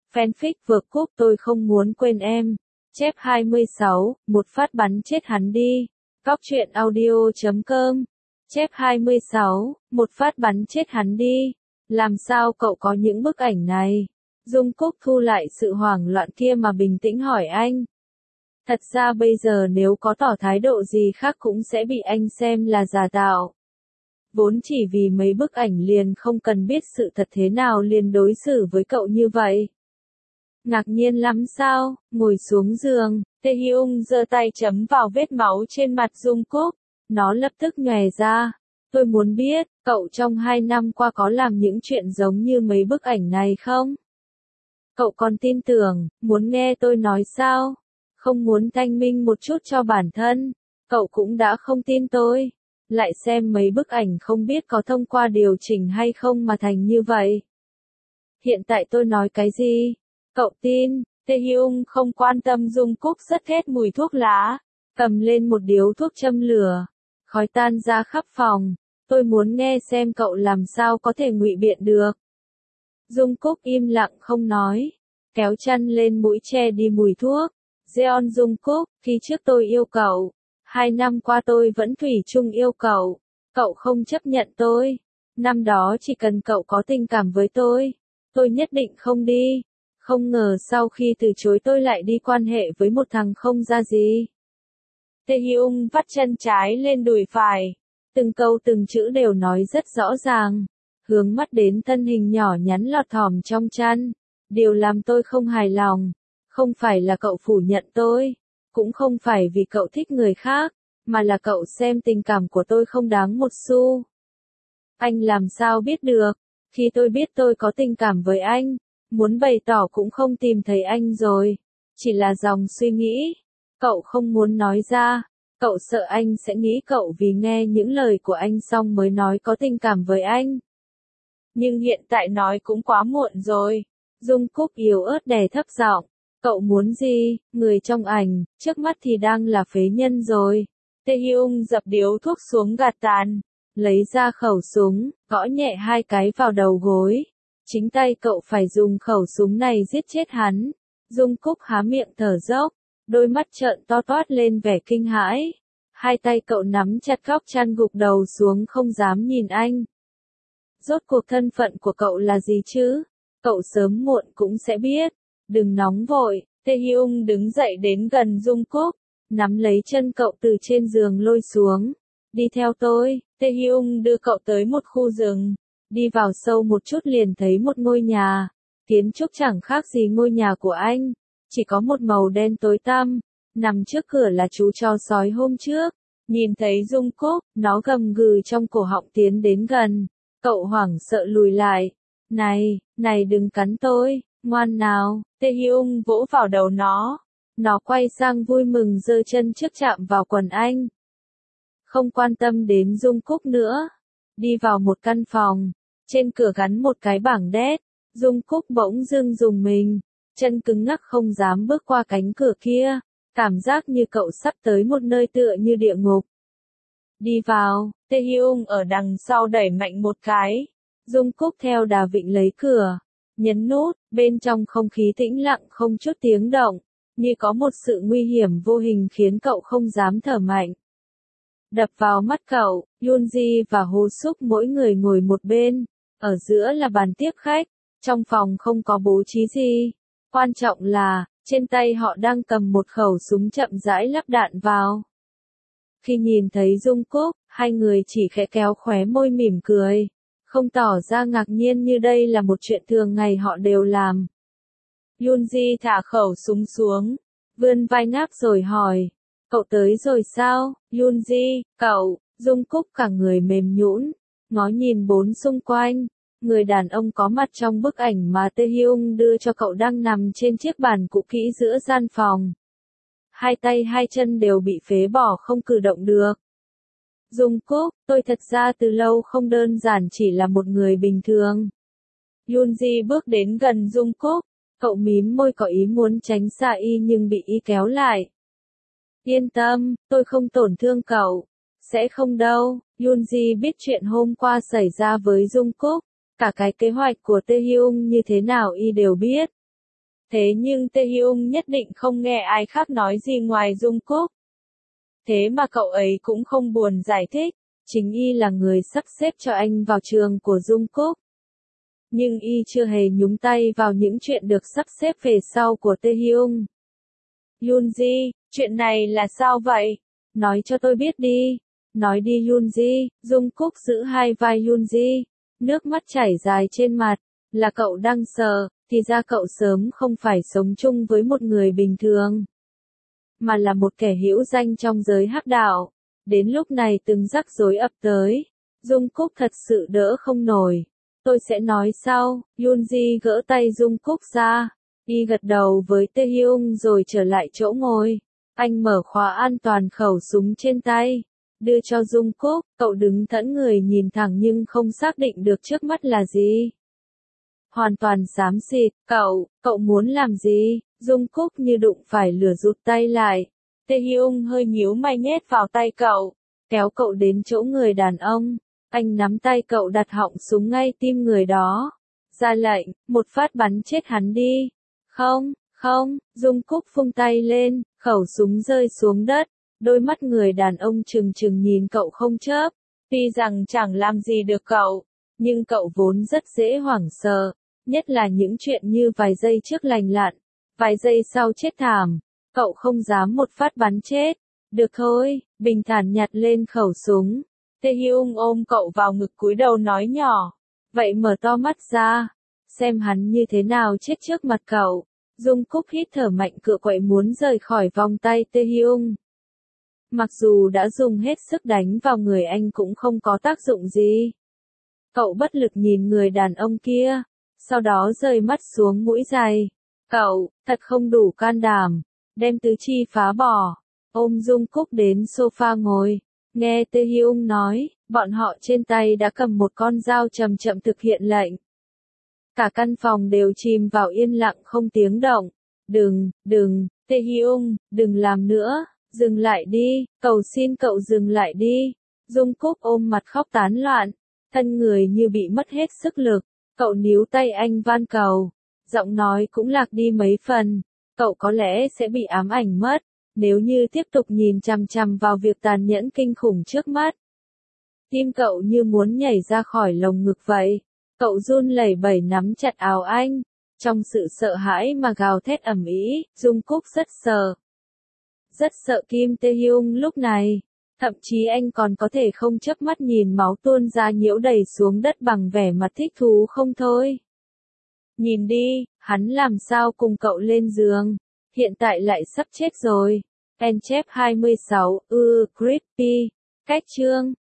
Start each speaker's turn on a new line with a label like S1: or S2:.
S1: Fanfic vượt cúp tôi không muốn quên em. Chép 26, một phát bắn chết hắn đi. Cóc truyện audio.com. Chép 26, một phát bắn chết hắn đi. Làm sao cậu có những bức ảnh này? Jungkook thu lại sự hoảng loạn kia mà bình tĩnh hỏi anh. Thật ra bây giờ nếu có tỏ thái độ gì khác cũng sẽ bị anh xem là giả tạo. Vốn chỉ vì mấy bức ảnh liền không cần biết sự thật thế nào liền đối xử với cậu như vậy. Ngạc nhiên lắm sao? Ngồi xuống giường, Taehyung giơ tay chấm vào vết máu trên mặt Jungkook. Nó lập tức nhòe ra. Tôi muốn biết, cậu trong 2 năm qua có làm những chuyện giống như mấy bức ảnh này không? Cậu còn tin tưởng, muốn nghe tôi nói sao? Không muốn thanh minh một chút cho bản thân. Cậu cũng đã không tin tôi. Lại xem mấy bức ảnh không biết có thông qua điều chỉnh hay không mà thành như vậy. Hiện tại tôi nói cái gì? Cậu tin? Taehyung không quan tâm Jungkook rất hết mùi thuốc lá. Cầm lên một điếu thuốc châm lửa. Khói tan ra khắp phòng. Tôi muốn nghe xem cậu làm sao có thể ngụy biện được. Jungkook im lặng không nói. Kéo chăn lên mũi che đi mùi thuốc. Jeon Jungkook, khi trước tôi yêu cậu. 2 năm qua tôi vẫn thủy chung yêu cậu. Cậu không chấp nhận tôi. Năm đó chỉ cần cậu có tình cảm với tôi nhất định không đi. Không ngờ sau khi từ chối tôi lại đi quan hệ với một thằng không ra gì. Taehyung vắt chân trái lên đùi phải. Từng câu từng chữ đều nói rất rõ ràng. Hướng mắt đến thân hình nhỏ nhắn lọt thỏm trong chăn. Điều làm tôi không hài lòng. Không phải là cậu phủ nhận tôi. Cũng không phải vì cậu thích người khác. Mà là cậu xem tình cảm của tôi không đáng một xu. Anh làm sao biết được. Khi tôi biết tôi có tình cảm với anh. Muốn bày tỏ cũng không tìm thấy anh rồi. Chỉ là dòng suy nghĩ. Cậu không muốn nói ra. Cậu sợ anh sẽ nghĩ cậu vì nghe những lời của anh xong mới nói có tình cảm với anh. Nhưng hiện tại nói cũng quá muộn rồi. Jungkook yếu ớt đè thấp giọng. Cậu muốn gì? Người trong ảnh, trước mắt thì đang là phế nhân rồi. Taehyung dập điếu thuốc xuống gạt tàn. Lấy ra khẩu súng, gõ nhẹ 2 cái vào đầu gối. Chính tay cậu phải dùng khẩu súng này giết chết hắn. Jungkook há miệng thở dốc. Đôi mắt trợn to toát lên vẻ kinh hãi. 2 tay cậu nắm chặt góc chăn gục đầu xuống không dám nhìn anh. Rốt cuộc thân phận của cậu là gì chứ? Cậu sớm muộn cũng sẽ biết. Đừng nóng vội. Taehyung đứng dậy đến gần Jungkook. Nắm lấy chân cậu từ trên giường lôi xuống. Đi theo tôi. Taehyung đưa cậu tới một khu rừng. Đi vào sâu một chút liền thấy một ngôi nhà. Kiến trúc chẳng khác gì ngôi nhà của anh. Chỉ có một màu đen tối tăm. Nằm trước cửa là chú chó sói hôm trước. Nhìn thấy Jungkook, nó gầm gừ trong cổ họng tiến đến gần. Cậu hoảng sợ lùi lại. Này đừng cắn tôi, ngoan nào. Taehyung vỗ vào đầu nó. Nó quay sang vui mừng giơ chân trước chạm vào quần anh. Không quan tâm đến Jungkook nữa. Đi vào một căn phòng. Trên cửa gắn một cái bảng đét. Jungkook bỗng dưng rùng mình. Chân cứng ngắc không dám bước qua cánh cửa kia. Cảm giác như cậu sắp tới một nơi tựa như địa ngục. Đi vào, Taehyung ở đằng sau đẩy mạnh một cái. Jungkook theo đà vịnh lấy cửa. Nhấn nút, bên trong không khí tĩnh lặng không chút tiếng động. Như có một sự nguy hiểm vô hình khiến cậu không dám thở mạnh. Đập vào mắt cậu, Yoonji và Ho Suk mỗi người ngồi một bên. Ở giữa là bàn tiếp khách. Trong phòng không có bố trí gì. Quan trọng là, trên tay họ đang cầm một khẩu súng chậm rãi lắp đạn vào. Khi nhìn thấy Jungkook, 2 người chỉ khẽ kéo khóe môi mỉm cười. Không tỏ ra ngạc nhiên như đây là một chuyện thường ngày họ đều làm. Yoonji thả khẩu súng xuống. Vươn vai ngáp rồi hỏi. Cậu tới rồi sao? Yoonji, cậu. Jungkook cả người mềm nhũn. Ngó nhìn bốn xung quanh. Người đàn ông có mặt trong bức ảnh mà Taehyung đưa cho cậu đang nằm trên chiếc bàn cũ kỹ giữa gian phòng. 2 tay 2 chân đều bị phế bỏ không cử động được. Jungkook, tôi thật ra từ lâu không đơn giản chỉ là một người bình thường. Yoonji bước đến gần Jungkook. Cậu mím môi có ý muốn tránh xa y nhưng bị y kéo lại. Yên tâm, tôi không tổn thương cậu. Sẽ không đâu. Yoonji biết chuyện hôm qua xảy ra với Jungkook. Cả cái kế hoạch của Taehyung như thế nào y đều biết. Thế nhưng Taehyung nhất định không nghe ai khác nói gì ngoài Jungkook. Thế mà cậu ấy cũng không buồn giải thích, chính y là người sắp xếp cho anh vào trường của Jungkook. Nhưng y chưa hề nhúng tay vào những chuyện được sắp xếp về sau của Taehyung. Yoonji, chuyện này là sao vậy? Nói cho tôi biết đi. Nói đi Yoonji, Jungkook giữ hai vai Yoonji, nước mắt chảy dài trên mặt. Là cậu đang sợ, thì ra cậu sớm không phải sống chung với một người bình thường, mà là một kẻ hữu danh trong giới hắc đạo. Đến lúc này từng rắc rối ập tới, Jungkook thật sự đỡ không nổi. Tôi sẽ nói sau. Yoonji gỡ tay Jungkook ra, y gật đầu với Taehyung rồi trở lại chỗ ngồi. Anh mở khóa an toàn khẩu súng trên tay, đưa cho Jungkook. Cậu đứng thẫn người nhìn thẳng nhưng không xác định được trước mắt là gì. Hoàn toàn xám xịt. Cậu muốn làm gì? Jungkook như đụng phải lửa rụt tay lại. Taehyung hơi nhíu mày nhét vào tay cậu, kéo cậu đến chỗ người đàn ông. Anh nắm tay cậu đặt họng súng ngay tim người đó, ra lệnh, một phát bắn chết hắn đi. Không, Jungkook vung tay lên, khẩu súng rơi xuống đất. Đôi mắt người đàn ông trừng trừng nhìn cậu không chớp. Tuy rằng chẳng làm gì được cậu, nhưng cậu vốn rất dễ hoảng sợ, nhất là những chuyện như vài giây trước lành lặn, vài giây sau chết thảm. Cậu không dám một phát bắn chết. Được thôi, bình thản nhặt lên khẩu súng. Taehyung ôm cậu vào ngực cúi đầu nói nhỏ. Vậy mở to mắt ra, xem hắn như thế nào chết trước mặt cậu. Jungkook hít thở mạnh cựa quậy muốn rời khỏi vòng tay Taehyung. Mặc dù đã dùng hết sức đánh vào người anh cũng không có tác dụng gì. Cậu bất lực nhìn người đàn ông kia, sau đó rời mắt xuống mũi giày. Cậu, thật không đủ can đảm, đem tứ chi phá bỏ. Ôm Jungkook đến sofa ngồi, nghe Taehyung nói, bọn họ trên tay đã cầm một con dao chậm chậm thực hiện lệnh. Cả căn phòng đều chìm vào yên lặng không tiếng động. Đừng, Taehyung, đừng làm nữa, dừng lại đi, cầu xin cậu dừng lại đi. Jungkook ôm mặt khóc tán loạn, thân người như bị mất hết sức lực. Cậu níu tay anh van cầu, giọng nói cũng lạc đi mấy phần. Cậu có lẽ sẽ bị ám ảnh mất, nếu như tiếp tục nhìn chằm chằm vào việc tàn nhẫn kinh khủng trước mắt. Tim cậu như muốn nhảy ra khỏi lồng ngực vậy. Cậu run lẩy bẩy nắm chặt áo anh, trong sự sợ hãi mà gào thét ầm ĩ. Jungkook rất sợ Kim Taehyung lúc này. Thậm chí anh còn có thể không chớp mắt nhìn máu tuôn ra nhiễu đầy xuống đất bằng vẻ mặt thích thú không thôi. Nhìn đi, hắn làm sao cùng cậu lên giường, hiện tại lại sắp chết rồi. Chép 26, Creepy. Cách chương